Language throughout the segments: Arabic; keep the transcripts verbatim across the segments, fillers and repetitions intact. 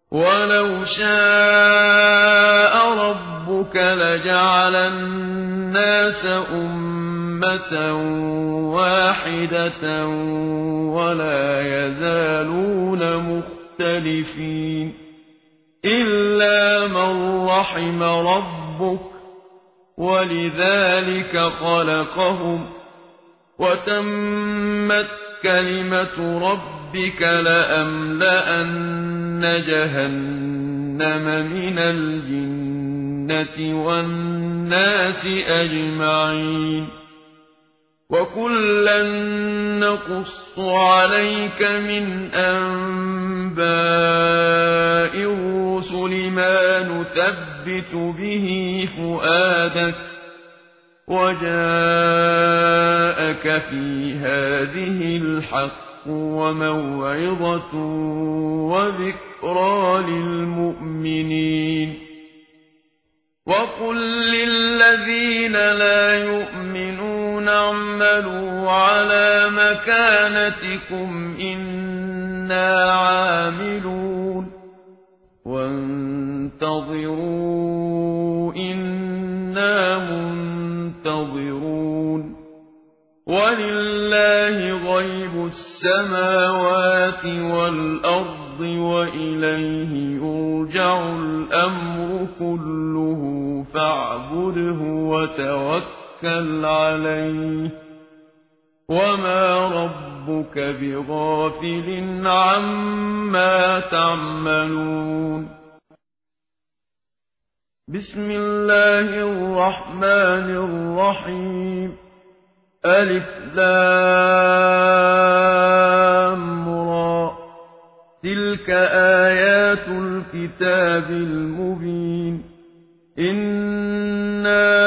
وَلَوْ شَاءَ رَبُّكَ لَجَعَلَ النَّاسَ أُمَّةً وَاحِدَةً وَلَا يَزَالُونَ مُخْتَلِفِينَ إِلَّا مَن رَّحِمَ رَبُّكَ وَلِذَٰلِكَ خَلَقَهُمْ وَتَمَّتْ كَلِمَةُ رَبِّكَ لَأَمْلَأَنَّ جَهَنَّمَ مِنَ الْجِنَّةِ وَالنَّاسِ أَجْمَعِينَ وَكُلًّا نَّقُصُّ عَلَيْكَ مِنْ أَنبَاءِ الرُّسُلِ مَا نُثَبِّتُ بِهِ فُؤَادَكَ وَجَاءَكَ فِي هَٰذِهِ الْحَقُّ وَمَوْعِظَةٌ وَذِكْرَىٰ لِلْمُؤْمِنِينَ وَقُل لِّلَّذِينَ لَا يُؤْمِنُونَ اعْمَلُوا عَلَىٰ مَكَانَتِكُمْ إِنَّا عَامِلُونَ وَانتَظِرُوا إِنَّا مُنتَظِرُونَ وَلِلَّهِ غَيْبُ السَّمَاوَاتِ وَالْأَرْضِ وَإِلَيْهِ يُرْجَعُ الْأَمْرُ كُلُّهُ فَاعْبُدْهُ وَتَوَكَّلْ عَلَيْهِ وَمَا رَبُّكَ بِغَافِلٍ عَمَّا تَعْمَلُونَ بسم الله الرحمن الرحيم ألف لام را تلك آيات الكتاب المبين إنا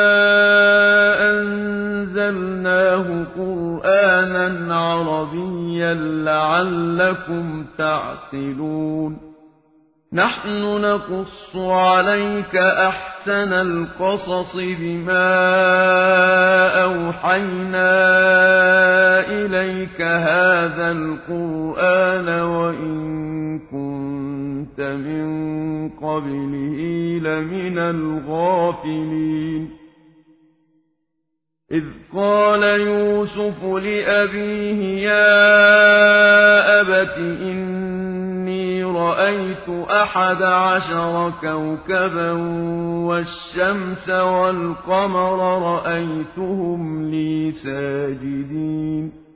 أنزلناه قرآنا عربيا لعلكم تعقلون نحن نقص عليك أحسن القصص بما أوحينا إليك هذا القرآن وإن كنت من قبله لمن الغافلين إذ قال يوسف لأبيه يا أبت إني رأيت أحد عشر كوكبا والشمس والقمر رأيتهم لي ساجدين